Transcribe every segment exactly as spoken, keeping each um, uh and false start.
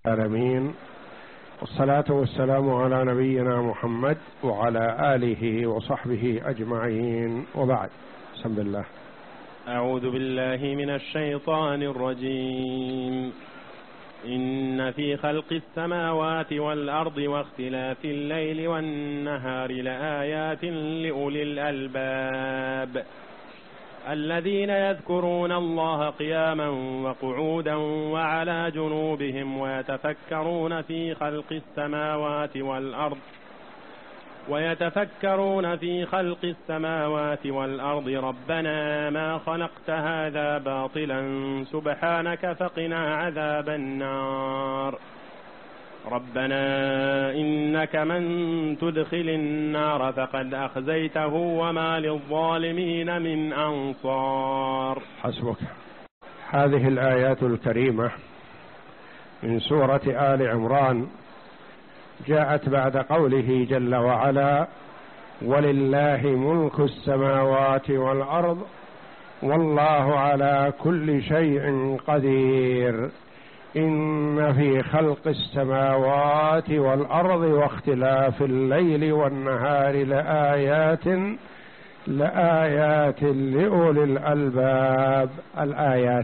العالمين، والصلاة والسلام على نبينا محمد وعلى آله وصحبه أجمعين، وبعد. بسم الله. أعوذ بالله من الشيطان الرجيم. إن في خلق السماوات والأرض واختلاف الليل والنهار لآيات لأولي الألباب الذين يذكرون الله قياما وقعودا وعلى جنوبهم ويتفكرون في خلق السماوات والأرض ويتفكرون في خلق السماوات والأرض ربنا ما خلقت هذا باطلا سبحانك فقنا عذاب النار ربنا إنك من تدخل النار فقد أخزيته وما للظالمين من أنصار. حسبك. هذه الآيات الكريمة من سورة آل عمران جاءت بعد قوله جل وعلا: ولله ملك السماوات والأرض والله على كل شيء قدير إن في خلق السماوات والأرض واختلاف الليل والنهار لآيات لآيات لأولي الألباب. الآيات،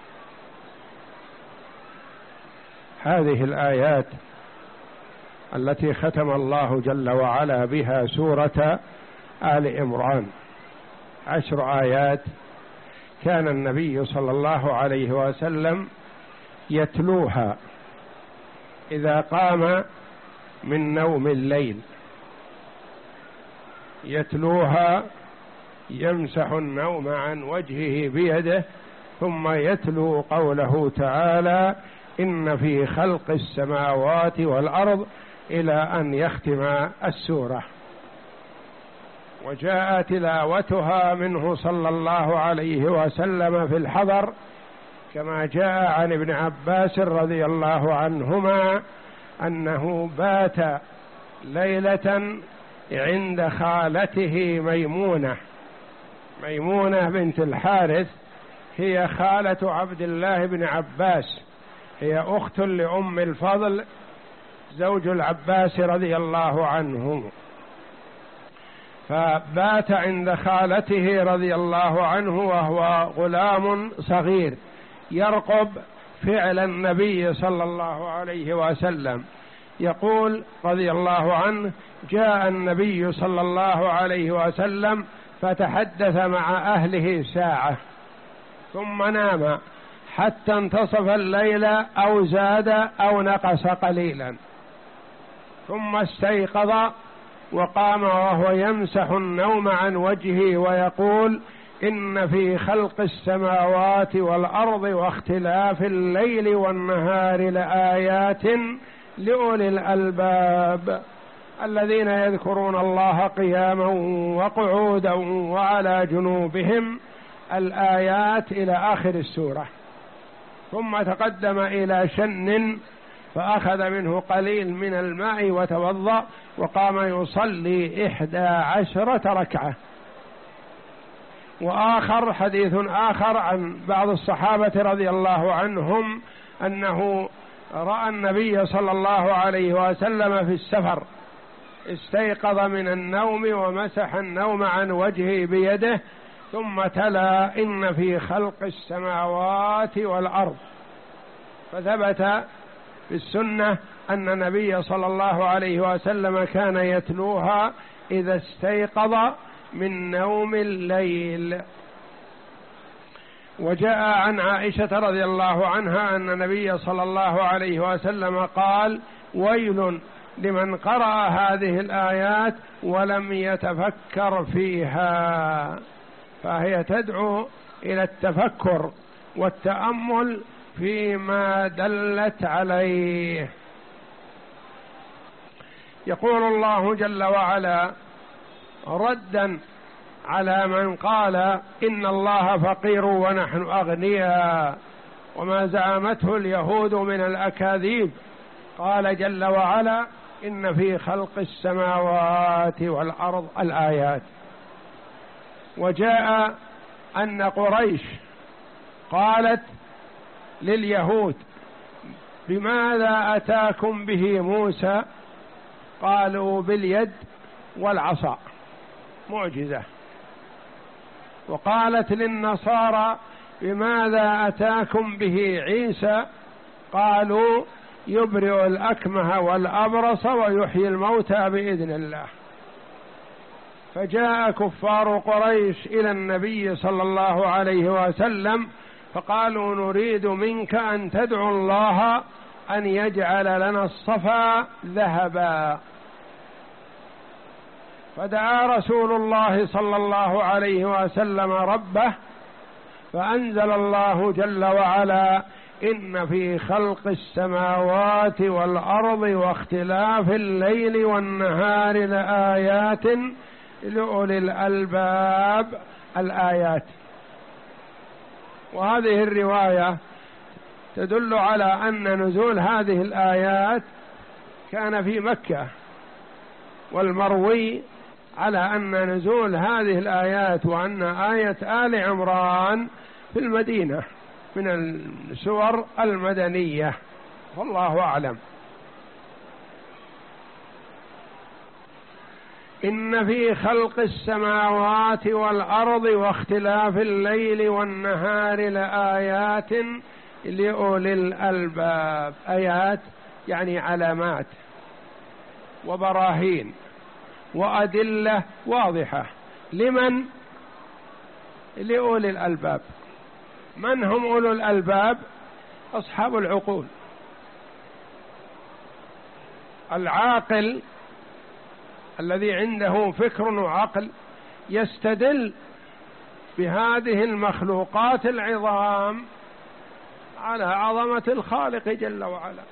هذه الآيات التي ختم الله جل وعلا بها سورة آل عمران عشر آيات، كان النبي صلى الله عليه وسلم يتلوها إذا قام من نوم الليل، يتلوها يمسح النوم عن وجهه بيده، ثم يتلو قوله تعالى: إن في خلق السماوات والأرض، إلى أن يختم السورة. وجاء تلاوتها منه صلى الله عليه وسلم في الحضر، كما جاء عن ابن عباس رضي الله عنهما أنه بات ليلة عند خالته ميمونة ميمونة بنت الحارث، هي خالة عبد الله بن عباس، هي أخت لأم الفضل زوج العباس رضي الله عنه، فبات عند خالته رضي الله عنه وهو غلام صغير يرقب فعل النبي صلى الله عليه وسلم. يقول رضي الله عنه: جاء النبي صلى الله عليه وسلم فتحدث مع أهله ساعة ثم نام حتى انتصف الليل أو زاد أو نقص قليلا، ثم استيقظ وقام وهو يمسح النوم عن وجهه ويقول: إن في خلق السماوات والأرض واختلاف الليل والنهار لآيات لأولي الألباب الذين يذكرون الله قياما وقعودا وعلى جنوبهم. الآيات إلى آخر السورة. ثم تقدم إلى شن فأخذ منه قليل من الماء وتوضأ وقام يصلي إحدى عشرة ركعة. وآخر حديث آخر عن بعض الصحابة رضي الله عنهم أنه رأى النبي صلى الله عليه وسلم في السفر، استيقظ من النوم ومسح النوم عن وجهه بيده، ثم تلا: إن في خلق السماوات والأرض. فثبت في السنة أن النبي صلى الله عليه وسلم كان يتلوها إذا استيقظ من نوم الليل. وجاء عن عائشة رضي الله عنها أن النبي صلى الله عليه وسلم قال: ويل لمن قرأ هذه الآيات ولم يتفكر فيها. فهي تدعو إلى التفكر والتأمل فيما دلت عليه. يقول الله جل وعلا ردا على من قال إن الله فقير ونحن أغنياء، وما زعمته اليهود من الأكاذيب، قال جل وعلا: إن في خلق السماوات والأرض. الآيات. وجاء أن قريش قالت لليهود بماذا أتاكم به موسى؟ قالوا باليد والعصا، معجزة. وقالت للنصارى بماذا أتاكم به عيسى؟ قالوا يبرئ الأكمه والأبرص ويحيي الموتى بإذن الله. فجاء كفار قريش إلى النبي صلى الله عليه وسلم فقالوا نريد منك أن تدعو الله أن يجعل لنا الصفا ذهبا. فدعا رسول الله صلى الله عليه وسلم ربه، فأنزل الله جل وعلا إن في خلق السماوات والأرض واختلاف الليل والنهار لآيات لأولي الألباب الآيات. وهذه الرواية تدل على أن نزول هذه الآيات كان في مكة، والمروي على أن نزول هذه الآيات وأن آية آل عمران في المدينة من السور المدنية، والله أعلم. إن في خلق السماوات والأرض واختلاف الليل والنهار لآيات لأولي الألباب. آيات يعني علامات وبراهين وأدلة واضحة. لمن؟ لأولي الألباب. من هم أولو الألباب؟ أصحاب العقول. العاقل الذي عنده فكر وعقل يستدل بهذه المخلوقات العظام على عظمة الخالق جل وعلا.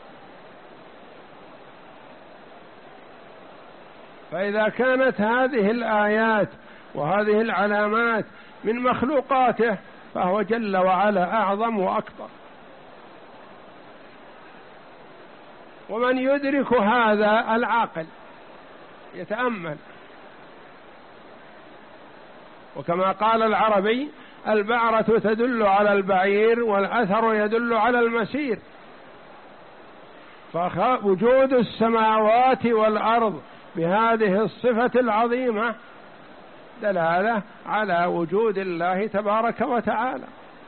فإذا كانت هذه الآيات وهذه العلامات من مخلوقاته فهو جل وعلا أعظم وأكبر. ومن يدرك هذا؟ العاقل يتأمل. وكما قال العربي البعرة تدل على البعير والأثر يدل على المسير. فوجود السماوات والأرض بهذه الصفة العظيمة دلالة على وجود الله تبارك وتعالى،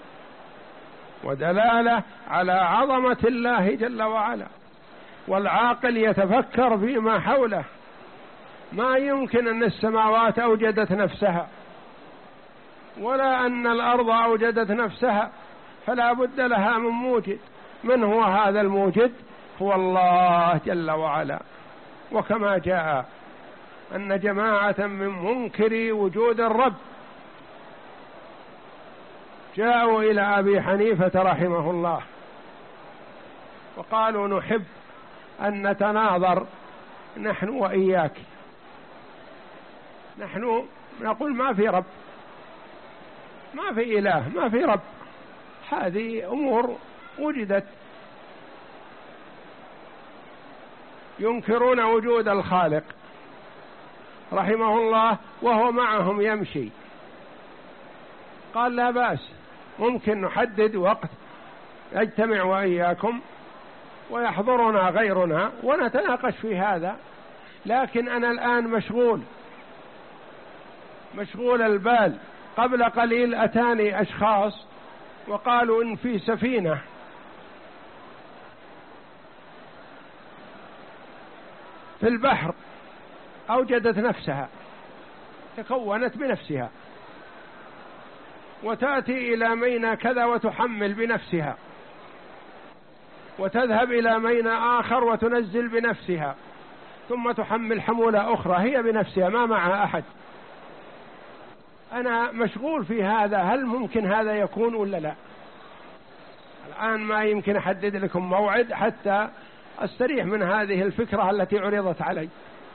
ودلالة على عظمة الله جل وعلا. والعاقل يتفكر فيما حوله. ما يمكن أن السماوات أوجدت نفسها ولا أن الأرض أوجدت نفسها، فلا بد لها من موجد. من هو هذا الموجد؟ هو الله جل وعلا. وكما جاء أن جماعة من منكري وجود الرب جاءوا إلى أبي حنيفة رحمه الله وقالوا نحب أن نتناظر نحن وإياك. نحن نقول ما في رب، ما في إله، ما في رب، هذه أمور وجدت. ينكرون وجود الخالق رحمه الله وهو معهم يمشي. قال لا بأس، ممكن نحدد وقت نجتمع وإياكم ويحضرنا غيرنا ونتناقش في هذا، لكن أنا الآن مشغول مشغول البال. قبل قليل أتاني أشخاص وقالوا إن في سفينة في البحر أوجدت نفسها، تكونت بنفسها، وتأتي إلى ميناء كذا وتحمل بنفسها، وتذهب إلى ميناء آخر وتنزل بنفسها، ثم تحمل حمولة أخرى هي بنفسها ما معها أحد. أنا مشغول في هذا، هل ممكن هذا يكون ولا لا؟ الآن ما يمكن أحدد لكم موعد حتى أستريح من هذه الفكرة التي عرضت علي.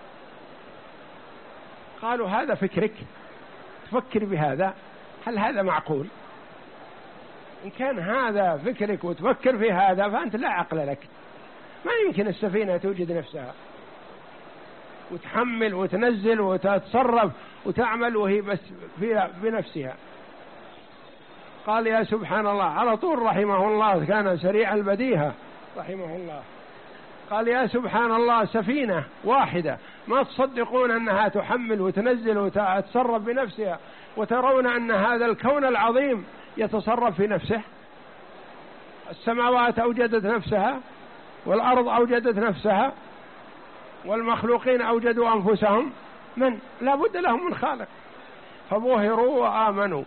قالوا هذا فكرك، تفكر بهذا، هل هذا معقول؟ إن كان هذا فكرك وتفكر في هذا فأنت لا عقل لك. ما يمكن السفينة توجد نفسها وتحمل وتنزل وتتصرف وتعمل وهي بس بنفسها. قال يا سبحان الله، على طول رحمه الله كان سريع البديهة، رحمه الله قال يا سبحان الله، سفينة واحدة ما تصدقون أنها تحمل وتنزل وتتصرف بنفسها، وترون أن هذا الكون العظيم يتصرف في نفسه. السماوات أوجدت نفسها، والأرض أوجدت نفسها، والمخلوقين أوجدوا أنفسهم. من لا بد لهم من خالق، فبهروا وآمنوا،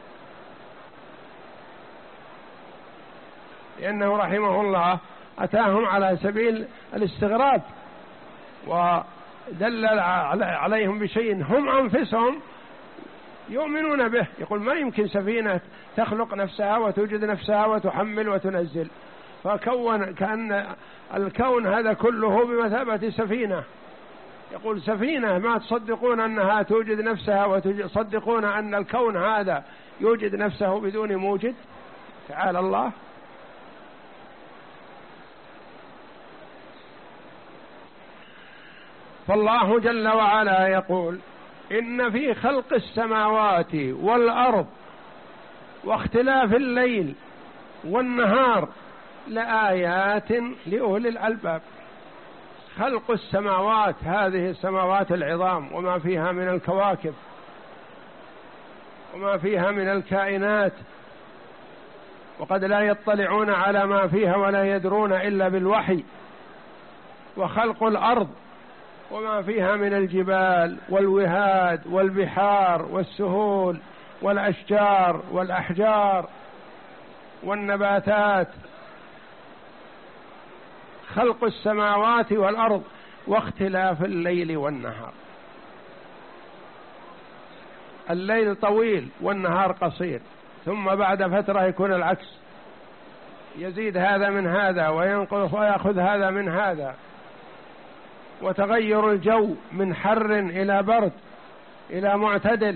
لأنه رحمه الله أتاهم على سبيل الاستغراب، ودلل عليهم بشيء هم أنفسهم يؤمنون به. يقول ما يمكن سفينة تخلق نفسها وتوجد نفسها وتحمل وتنزل، فكون كأن الكون هذا كله بمثابة سفينة. يقول سفينة ما تصدقون أنها توجد نفسها وتصدقون أن الكون هذا يوجد نفسه بدون موجد؟ تعالى الله. فالله جل وعلا يقول إن في خلق السماوات والأرض واختلاف الليل والنهار لآيات لأولي الألباب. خلق السماوات، هذه السماوات العظام وما فيها من الكواكب وما فيها من الكائنات، وقد لا يطلعون على ما فيها ولا يدرون إلا بالوحي. وخلق الأرض وما فيها من الجبال والوهاد والبحار والسهول والأشجار والأحجار والنباتات. خلق السماوات والأرض واختلاف الليل والنهار. الليل طويل والنهار قصير، ثم بعد فترة يكون العكس، يزيد هذا من هذا وينقص ويأخذ هذا من هذا. وتغير الجو من حر إلى برد إلى معتدل،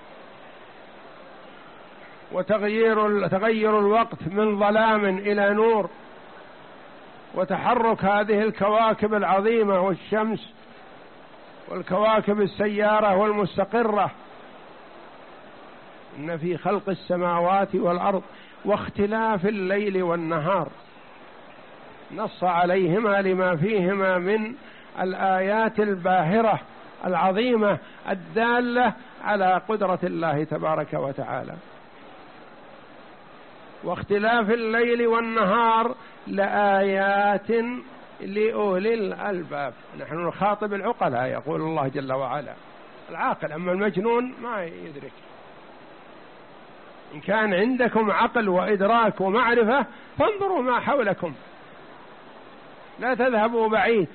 وتغيير تغير الوقت من ظلام إلى نور، وتحرك هذه الكواكب العظيمة والشمس والكواكب السيارة والمستقرة. إن في خلق السماوات والأرض واختلاف الليل والنهار، نص عليهما لما فيهما من الآيات الباهرة العظيمة الدالة على قدرة الله تبارك وتعالى. واختلاف الليل والنهار لآيات لأولي الألباب. نحن نخاطب العقلاء، يقول الله جل وعلا، العاقل، أما المجنون ما يدرك. إن كان عندكم عقل وإدراك ومعرفة فانظروا ما حولكم، لا تذهبوا بعيد.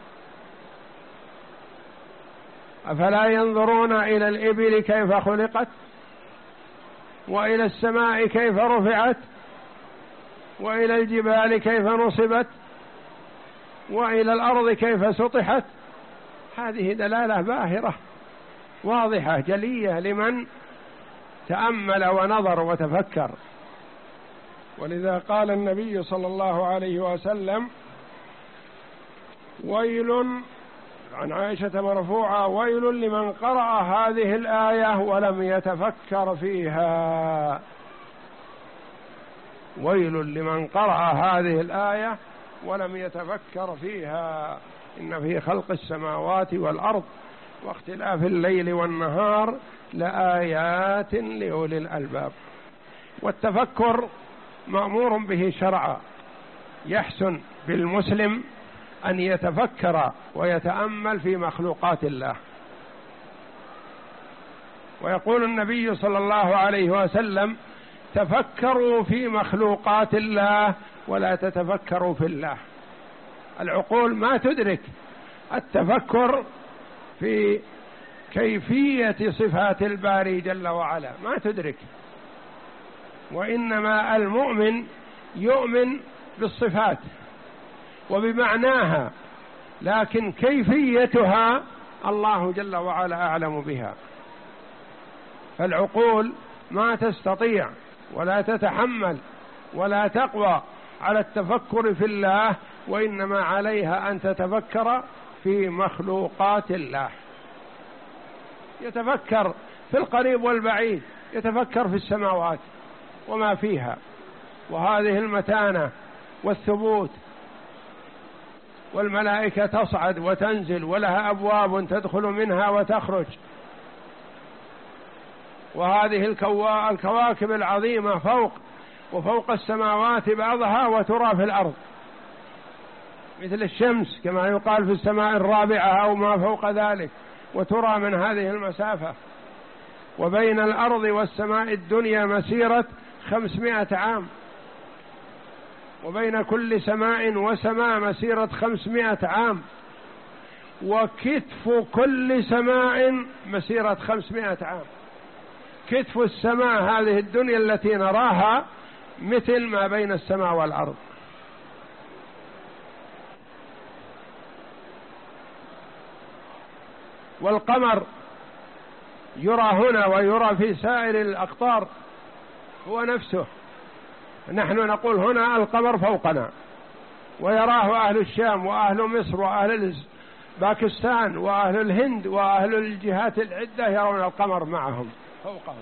أفلا ينظرون إلى الإبل كيف خلقت، وإلى السماء كيف رفعت، وإلى الجبال كيف نصبت، وإلى الأرض كيف سطحت. هذه دلالة باهرة واضحة جلية لمن تأمل ونظر وتفكر. ولذا قال النبي صلى الله عليه وسلم: ويل، عن عائشة مرفوعة: ويل لمن قرأ هذه الآية ولم يتفكر فيها. ويل لمن قرأ هذه الآية ولم يتفكر فيها. إن في خلق السماوات والأرض واختلاف الليل والنهار لآيات لأولي الألباب. والتفكر مأمور به شرعا. يحسن بالمسلم أن يتفكر ويتأمل في مخلوقات الله. ويقول النبي صلى الله عليه وسلم: تفكروا في مخلوقات الله ولا تتفكروا في الله. العقول ما تدرك التفكر في كيفية صفات الباري جل وعلا، ما تدرك. وإنما المؤمن يؤمن بالصفات وبمعناها، لكن كيفيتها الله جل وعلا أعلم بها. فالعقول ما تستطيع ولا تتحمل ولا تقوى على التفكر في الله، وإنما عليها أن تتفكر في مخلوقات الله. يتفكر في القريب والبعيد، يتفكر في السماوات وما فيها، وهذه المتانة والثبوت والملائكة تصعد وتنزل ولها أبواب تدخل منها وتخرج، وهذه الكواكب العظيمة فوق وفوق السماوات بعضها وترى في الأرض مثل الشمس كما يقال في السماء الرابعة أو ما فوق ذلك، وترى من هذه المسافة. وبين الأرض والسماء الدنيا مسيرة خمسمائة عام، وبين كل سماء وسماء مسيرة خمسمائة عام، وكتف كل سماء مسيرة خمسمائة عام. كتف السماء هذه الدنيا التي نراها مثل ما بين السماء والأرض. والقمر يرى هنا ويرى في سائر الأقطار هو نفسه، نحن نقول هنا القمر فوقنا، ويراه أهل الشام وأهل مصر وأهل باكستان وأهل الهند وأهل الجهات العدة يرون القمر معهم فوقهم.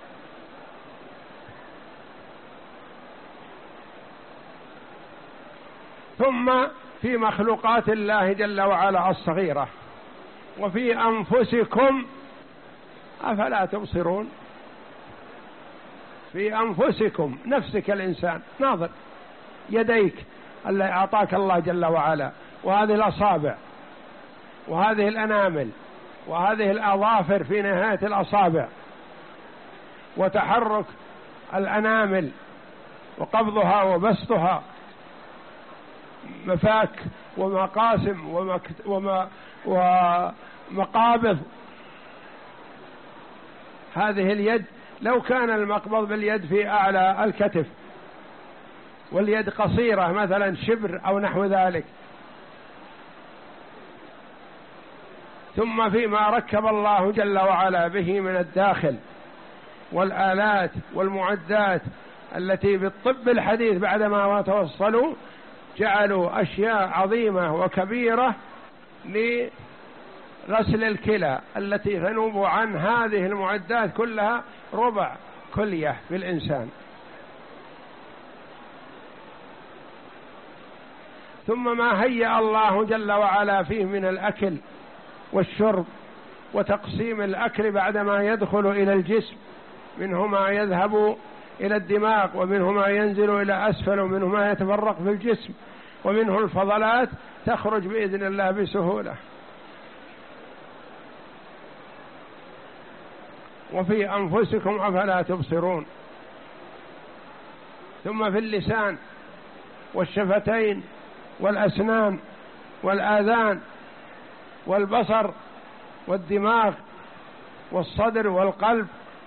ثم في مخلوقات الله جل وعلا الصغيرة، وفي أنفسكم أفلا تبصرون. في أنفسكم، نفسك الإنسان ناظر، يديك اللي أعطاك الله جل وعلا، وهذه الأصابع وهذه الأنامل وهذه الأظافر في نهاية الأصابع، وتحرك الأنامل وقبضها وبسطها، مفاك ومقاسم ومك... ومقابض. هذه اليد لو كان المقبض باليد في أعلى الكتف واليد قصيرة مثلا شبر أو نحو ذلك. ثم فيما ركب الله جل وعلا به من الداخل والآلات والمعدات التي بالطب الحديث بعدما توصلوا جعلوا أشياء عظيمة وكبيرة لغسل الكلى التي تنوب عن هذه المعدات كلها ربع كلية في الإنسان. ثم ما هيأ الله جل وعلا فيه من الأكل والشرب وتقسيم الأكل بعدما يدخل إلى الجسم، منه ما يذهب إلى الدماغ ومنه ما ينزل إلى أسفل ومنه ما يتفرق في الجسم ومنه الفضلات تخرج بإذن الله بسهولة. وفي أنفسكم أفلا تبصرون. ثم في اللسان والشفتين والأسنان والآذان والبصر والدماغ والصدر والقلب،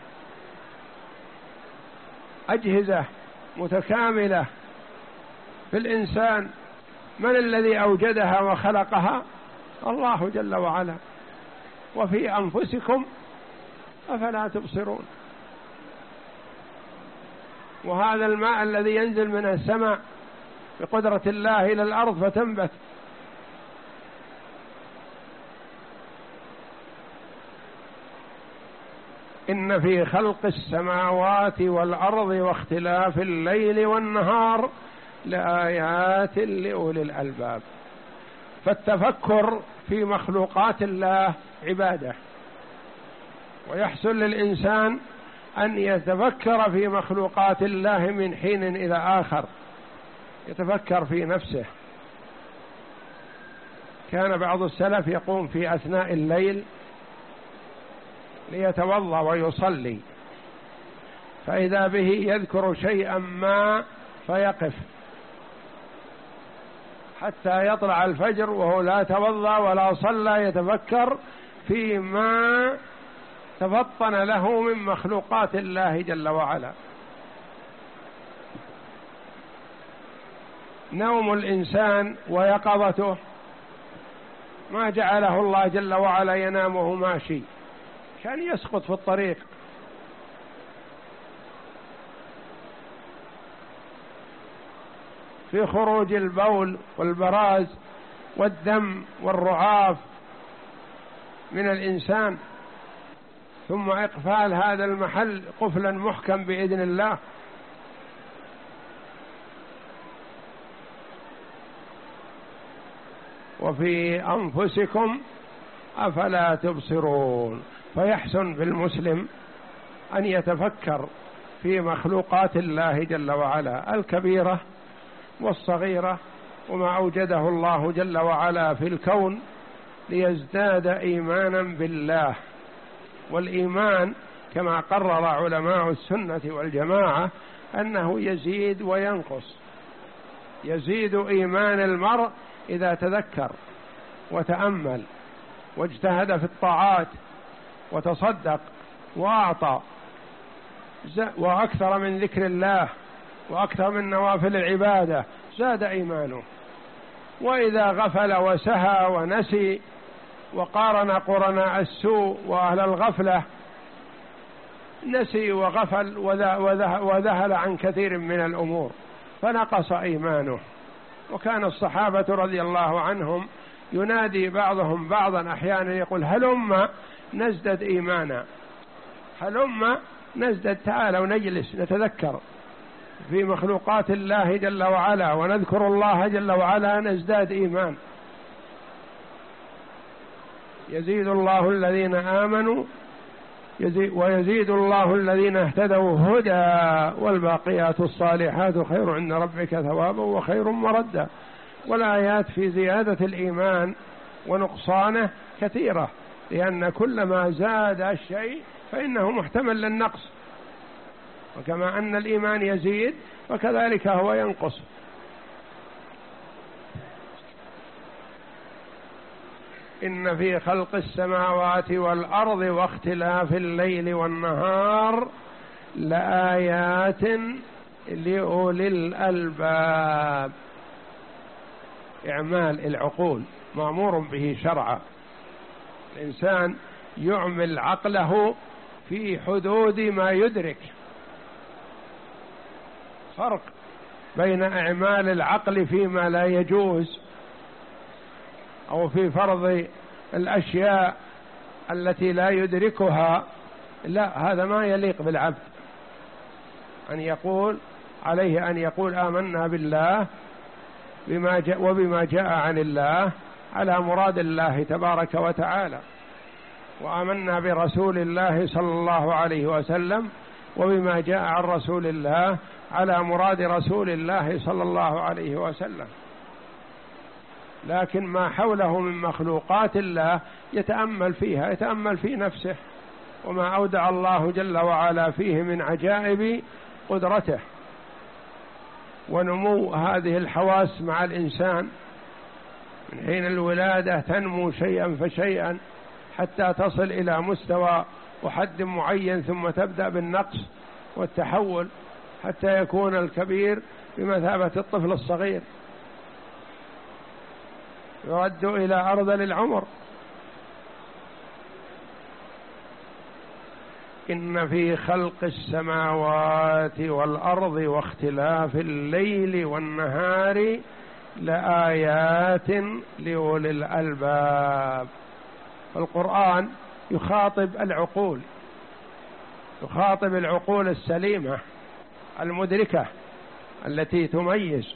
أجهزة متكاملة في الإنسان. من الذي أوجدها وخلقها؟ الله جل وعلا. وفي أنفسكم أفلا تبصرون. وهذا الماء الذي ينزل من السماء بقدرة الله إلى الأرض فتنبت، إن في خلق السماوات والأرض واختلاف الليل والنهار لآيات لأولي الألباب. فالتفكر في مخلوقات الله عبادة، ويحسن للإنسان أن يتفكر في مخلوقات الله من حين إلى آخر، يتفكر في نفسه. كان بعض السلف يقوم في أثناء الليل ليتوضأ ويصلي، فإذا به يذكر شيئا ما فيقف حتى يطلع الفجر وهو لا توضأ ولا صلى، يتفكر فيما تفطن له من مخلوقات الله جل وعلا. نوم الإنسان ويقظته ما جعله الله جل وعلا ينام وهو ماشي عشان يسقط في الطريق، في خروج البول والبراز والدم والرعاف من الإنسان، ثم إقفال هذا المحل قفلا محكم بإذن الله. وفي أنفسكم أفلا تبصرون. فيحسن بالمسلم أن يتفكر في مخلوقات الله جل وعلا الكبيرة والصغيرة وما أوجده الله جل وعلا في الكون ليزداد إيمانا بالله. والإيمان كما قرر علماء السنة والجماعة أنه يزيد وينقص. يزيد إيمان المرء إذا تذكر وتأمل واجتهد في الطاعات وتصدق وأعطى وأكثر من ذكر الله وأكثر من نوافل العبادة زاد إيمانه. وإذا غفل وسهى ونسي وقارن قرناء السوء وأهل الغفلة نسي وغفل وذهل عن كثير من الأمور فنقص إيمانه. وكان الصحابة رضي الله عنهم ينادي بعضهم بعضا أحيانا يقول هلم نزدد إيمانا، هلم نزدد، تعالوا نجلس نتذكر في مخلوقات الله جل وعلا ونذكر الله جل وعلا نزداد إيمان. يزيد الله الذين آمنوا يزيد ويزيد الله الذين اهتدوا هدى والباقيات الصالحات خير عند ربك ثوابا وخير مردا. والآيات في زيادة الإيمان ونقصانه كثيرة، لأن كلما زاد الشيء فإنه محتمل للنقص، وكما أن الإيمان يزيد وكذلك هو ينقص. إن في خلق السماوات والأرض واختلاف الليل والنهار لآيات لأولي الألباب. إعمال العقول مأمور به شرعا، الإنسان يعمل عقله في حدود ما يدرك. فرق بين إعمال العقل فيما لا يجوز أو في فرض الأشياء التي لا يدركها، لا، هذا ما يليق بالعبد. أن يقول عليه أن يقول آمنا بالله بما جاء وبما جاء عن الله على مراد الله تبارك وتعالى، وآمنا برسول الله صلى الله عليه وسلم وبما جاء عن رسول الله على مراد رسول الله صلى الله عليه وسلم. لكن ما حوله من مخلوقات الله يتأمل فيها، يتأمل في نفسه وما أودع الله جل وعلا فيه من عجائب قدرته ونمو هذه الحواس مع الإنسان. من حين الولادة تنمو شيئا فشيئا حتى تصل إلى مستوى وحد معين، ثم تبدأ بالنقص والتحول حتى يكون الكبير بمثابة الطفل الصغير يرد إلى أرذل العمر. إن في خلق السماوات والأرض واختلاف الليل والنهار لآيات لأولي الألباب. القرآن يخاطب العقول، يخاطب العقول السليمة المدركة التي تميز.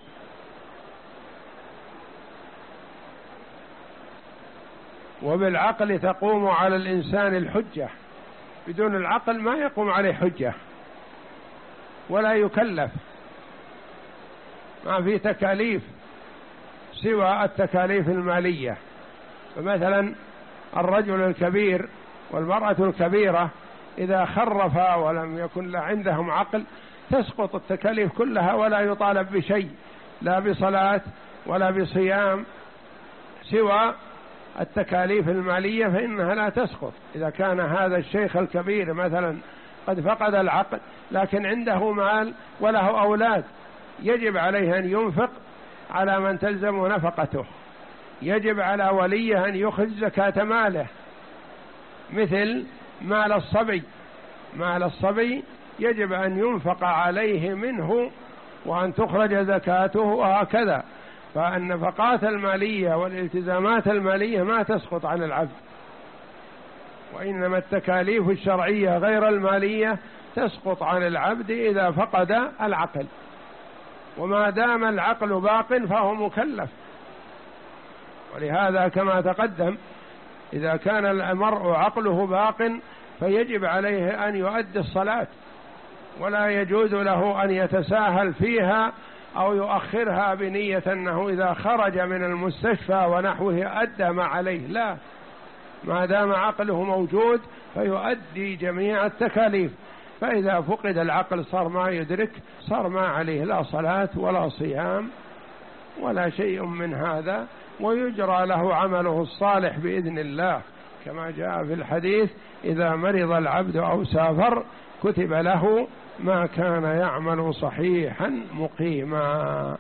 وبالعقل تقوم على الإنسان الحجة، بدون العقل ما يقوم عليه حجة ولا يكلف، ما في تكاليف سوى التكاليف المالية. فمثلا الرجل الكبير والمرأة الكبيرة إذا خرفا ولم يكن عندهم عقل تسقط التكاليف كلها ولا يطالب بشيء، لا بصلاة ولا بصيام سوى التكاليف المالية، فإنها لا تسقط. إذا كان هذا الشيخ الكبير مثلا قد فقد العقل لكن عنده مال وله أولاد، يجب عليه أن ينفق على من تلزم نفقته، يجب على وليه أن يخرج زكاة ماله، مثل مال الصبي. مال الصبي يجب أن ينفق عليه منه وأن تخرج زكاته وهكذا. فالنفقات المالية والالتزامات المالية ما تسقط عن العبد، وإنما التكاليف الشرعية غير المالية تسقط عن العبد إذا فقد العقل. وما دام العقل باق فهو مكلف، ولهذا كما تقدم إذا كان المرء عقله باق فيجب عليه أن يؤدي الصلاة، ولا يجوز له أن يتساهل فيها أو يؤخرها بنية أنه إذا خرج من المستشفى ونحوه أدى ما عليه، لا، ما دام عقله موجود فيؤدي جميع التكاليف. فإذا فقد العقل صار ما يدرك، صار ما عليه لا صلاة ولا صيام ولا شيء من هذا، ويجرى له عمله الصالح بإذن الله، كما جاء في الحديث: إذا مرض العبد أو سافر كتب له ما كان يعمل صحيحا مقيما.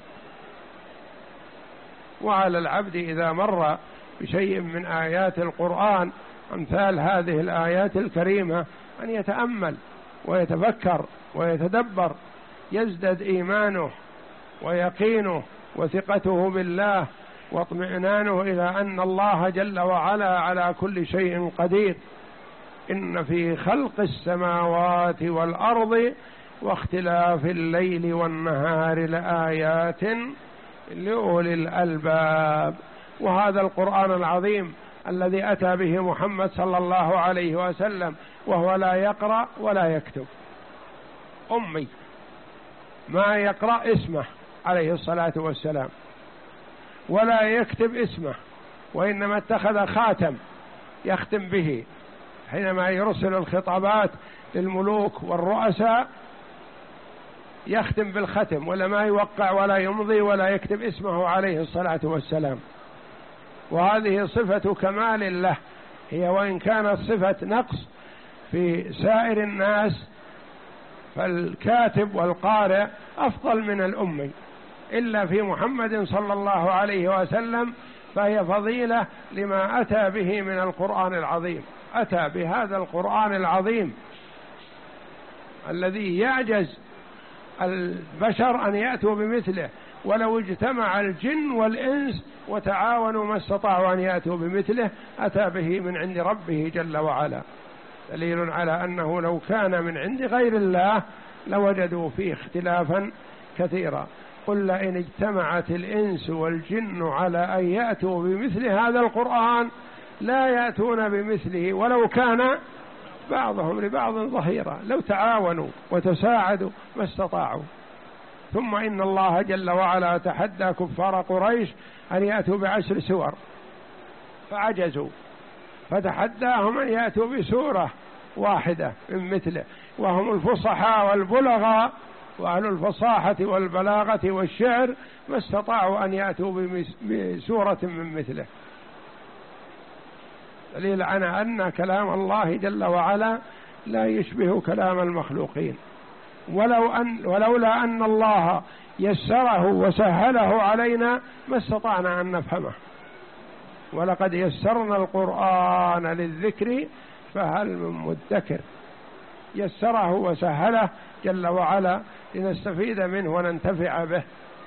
وعلى العبد إذا مر بشيء من آيات القرآن أمثال هذه الآيات الكريمة أن يتأمل ويتفكر ويتدبر، يزداد إيمانه ويقينه وثقته بالله واطمئنانه إلى أن الله جل وعلا على كل شيء قدير. إن في خلق السماوات والأرض واختلاف الليل والنهار لآيات لأولي الألباب. وهذا القرآن العظيم الذي أتى به محمد صلى الله عليه وسلم وهو لا يقرأ ولا يكتب، أمي، ما يقرأ اسمه عليه الصلاة والسلام ولا يكتب اسمه، وإنما اتخذ خاتم يختم به حينما يرسل الخطابات للملوك والرؤساء، يختم بالختم ولا ما يوقع ولا يمضي ولا يكتب اسمه عليه الصلاة والسلام. وهذه صفة كمال له هي، وإن كانت صفة نقص في سائر الناس، فالكاتب والقارئ أفضل من الأمي، إلا في محمد صلى الله عليه وسلم فهي فضيلة لما أتى به من القرآن العظيم. أتى بهذا القرآن العظيم الذي يعجز البشر أن يأتوا بمثله، ولو اجتمع الجن والإنس وتعاونوا ما استطاعوا أن يأتوا بمثله. أتى به من عند ربه جل وعلا، دليل على أنه لو كان من عند غير الله لوجدوا فيه اختلافا كثيرا. قل لئن اجتمعت الإنس والجن على أن يأتوا بمثل هذا القرآن لا يأتون بمثله ولو كان بعضهم لبعض ظهيرا. لو تعاونوا وتساعدوا ما استطاعوا. ثم إن الله جل وعلا تحدى كفار قريش أن يأتوا بعشر سور فعجزوا، فتحداهم أن يأتوا بسورة واحدة من مثله، وهم الفصحاء والبلغاء وأهل الفصاحة والبلاغة والشعر، ما استطاعوا أن يأتوا بسورة من مثله. دليل على أن كلام الله جل وعلا لا يشبه كلام المخلوقين. ولو أن ولولا أن الله يسره وسهله علينا ما استطعنا أن نفهمه. ولقد يسرنا القرآن للذكر فهل من مدكر. يسره وسهله جل وعلا لنستفيد منه وننتفع به،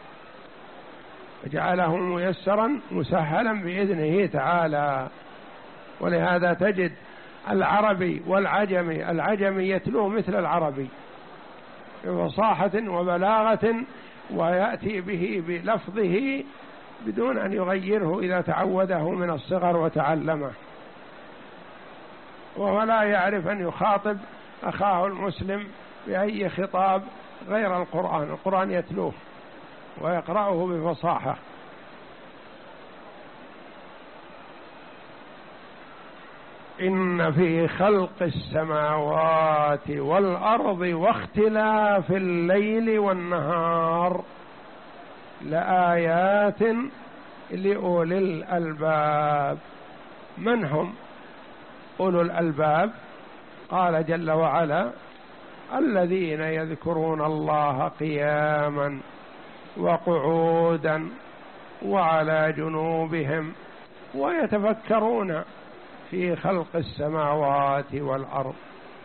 وجعله ميسرا مسهلا بإذنه تعالى. ولهذا تجد العربي والعجمي، العجمي يتلوه مثل العربي بفصاحة وبلاغة، ويأتي به بلفظه بدون أن يغيره إذا تعوده من الصغر وتعلمه، وهو لا يعرف أن يخاطب أخاه المسلم بأي خطاب غير القرآن. القرآن يتلوه ويقرأه بفصاحة. إن في خلق السماوات والأرض واختلاف الليل والنهار لآيات لأولي الألباب. من هم أولو الألباب؟ قال جل وعلا: الذين يذكرون الله قياما وقعودا وعلى جنوبهم ويتفكرون في خلق السماوات والأرض.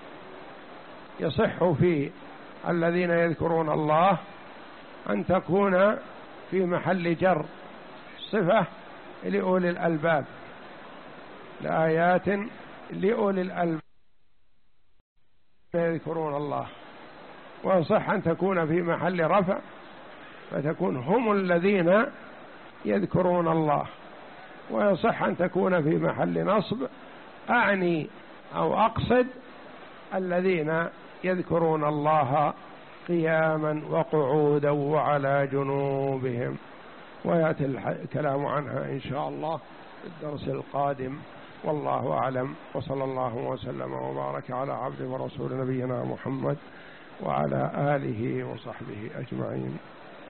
يصح في الذين يذكرون الله أن تكون في محل جر صفة لأولي الألباب، لآيات لأولي الألباب يذكرون الله، ويصح أن تكون في محل رفع فتكون هم الذين يذكرون الله. ويصح أن تكون في محل نصب. أعني أو أقصد الذين يذكرون الله قياما وقعودا وعلى جنوبهم، ويأتي الكلام عنها إن شاء الله في الدرس القادم. والله أعلم، وصلى الله وسلم وبارك على عبده ورسول نبينا محمد وعلى آله وصحبه أجمعين.